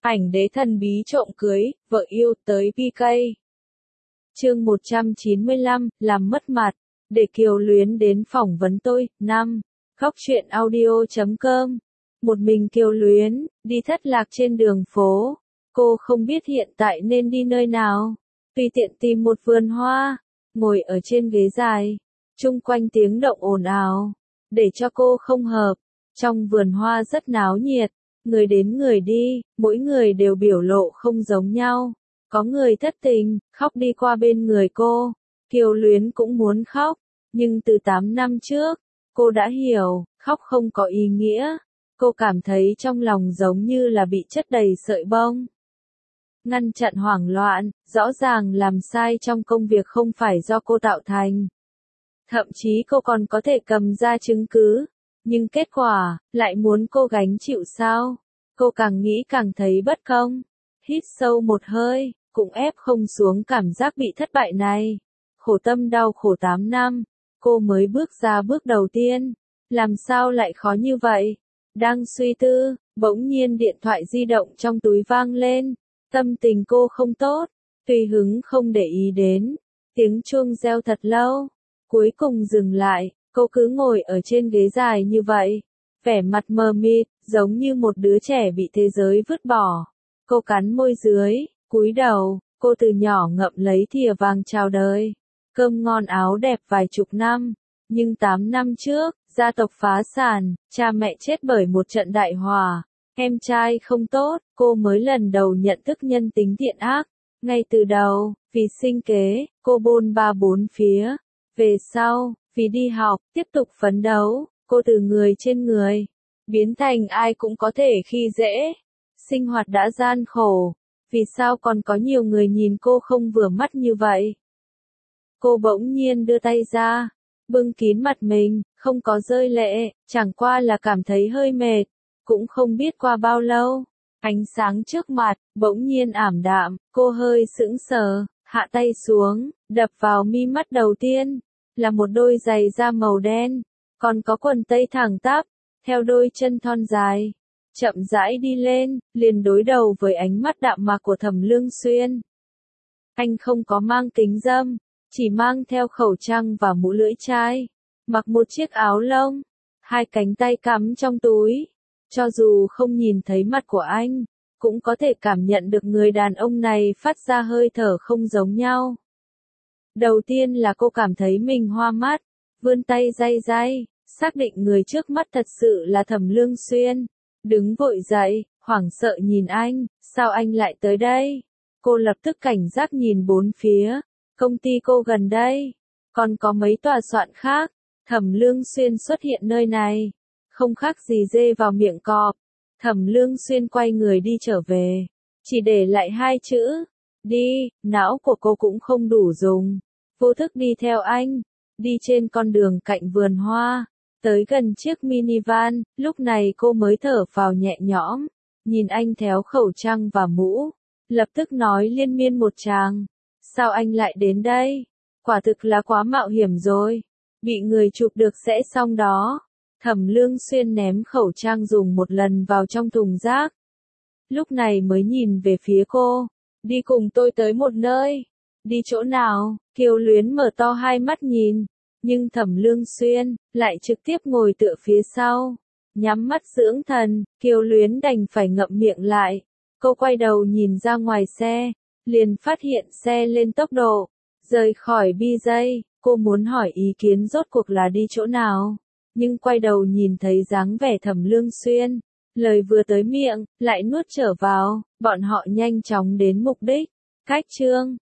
Ảnh đế thần bí trộm cưới, vợ yêu tới PK. Chương 195, làm mất mặt. Để Kiều Luyến đến phỏng vấn tôi, 5. Góc truyện audio.com. Một mình Kiều Luyến, đi thất lạc trên đường phố. Cô không biết hiện tại nên đi nơi nào. Tùy tiện tìm một vườn hoa, ngồi ở trên ghế dài. Chung quanh tiếng động ồn ào, để cho cô không hợp. Trong vườn hoa rất náo nhiệt. Người đến người đi, mỗi người đều biểu lộ không giống nhau. Có người thất tình, khóc đi qua bên người cô. Kiều Luyến cũng muốn khóc, nhưng từ 8 năm trước, cô đã hiểu, khóc không có ý nghĩa. Cô cảm thấy trong lòng giống như là bị chất đầy sợi bông. Ngăn chặn hoảng loạn, rõ ràng làm sai trong công việc không phải do cô tạo thành. Thậm chí cô còn có thể cầm ra chứng cứ. Nhưng kết quả, lại muốn cô gánh chịu sao? Cô càng nghĩ càng thấy bất công. Hít sâu một hơi, cũng ép không xuống cảm giác bị thất bại này. Khổ tâm đau khổ 8 năm, cô mới bước ra bước đầu tiên. Làm sao lại khó như vậy? Đang suy tư, bỗng nhiên điện thoại di động trong túi vang lên. Tâm tình cô không tốt, tùy hứng không để ý đến. Tiếng chuông reo thật lâu, cuối cùng dừng lại. Cô cứ ngồi ở trên ghế dài như vậy, vẻ mặt mờ mịt, giống như một đứa trẻ bị thế giới vứt bỏ. Cô cắn môi dưới, cúi đầu, cô từ nhỏ ngậm lấy thìa vàng chào đời. Cơm ngon áo đẹp vài chục năm, nhưng 8 năm trước, gia tộc phá sản, cha mẹ chết bởi một trận đại hỏa, em trai không tốt, cô mới lần đầu nhận thức nhân tính thiện ác. Ngay từ đầu, vì sinh kế, cô bôn ba bốn phía. Về sau, vì đi học, tiếp tục phấn đấu, cô từ người trên người, biến thành ai cũng có thể khi dễ. Sinh hoạt đã gian khổ, vì sao còn có nhiều người nhìn cô không vừa mắt như vậy? Cô bỗng nhiên đưa tay ra, bưng kín mặt mình, không có rơi lệ, chẳng qua là cảm thấy hơi mệt, cũng không biết qua bao lâu. Ánh sáng trước mặt, bỗng nhiên ảm đạm, cô hơi sững sờ, hạ tay xuống, đập vào mi mắt đầu tiên. Là một đôi giày da màu đen, còn có quần tây thẳng tắp, theo đôi chân thon dài, chậm rãi đi lên, liền đối đầu với ánh mắt đạm mạc của Thẩm Lương Xuyên. Anh không có mang kính râm, chỉ mang theo khẩu trang và mũ lưỡi chai, mặc một chiếc áo lông, hai cánh tay cắm trong túi. Cho dù không nhìn thấy mặt của anh, cũng có thể cảm nhận được người đàn ông này phát ra hơi thở không giống nhau. Đầu tiên là cô cảm thấy mình hoa mắt, vươn tay day day, xác định người trước mắt thật sự là Thẩm Lương Xuyên. Đứng vội dậy, hoảng sợ nhìn anh, sao anh lại tới đây? Cô lập tức cảnh giác nhìn bốn phía, công ty cô gần đây, còn có mấy tòa soạn khác. Thẩm Lương Xuyên xuất hiện nơi này, không khác gì dê vào miệng cọp. Thẩm Lương Xuyên quay người đi trở về, chỉ để lại hai chữ, đi. Não của cô cũng không đủ dùng. Vô thức đi theo anh, đi trên con đường cạnh vườn hoa, tới gần chiếc minivan, lúc này cô mới thở phào nhẹ nhõm, nhìn anh tháo khẩu trang và mũ, lập tức nói liên miên một tràng. Sao anh lại đến đây? Quả thực là quá mạo hiểm rồi, bị người chụp được sẽ xong đó. Thẩm Lương Xuyên ném khẩu trang dùng một lần vào trong thùng rác. Lúc này mới nhìn về phía cô, đi cùng tôi tới một nơi. Đi chỗ nào? Kiều Luyến mở to hai mắt nhìn, nhưng Thẩm Lương Xuyên lại trực tiếp ngồi tựa phía sau, nhắm mắt dưỡng thần. Kiều Luyến đành phải ngậm miệng lại. Cô quay đầu nhìn ra ngoài xe, liền phát hiện xe lên tốc độ, rời khỏi BJ. Cô muốn hỏi ý kiến rốt cuộc là đi chỗ nào, nhưng quay đầu nhìn thấy dáng vẻ Thẩm Lương Xuyên, lời vừa tới miệng, lại nuốt trở vào. Bọn họ nhanh chóng đến mục đích. Cách chương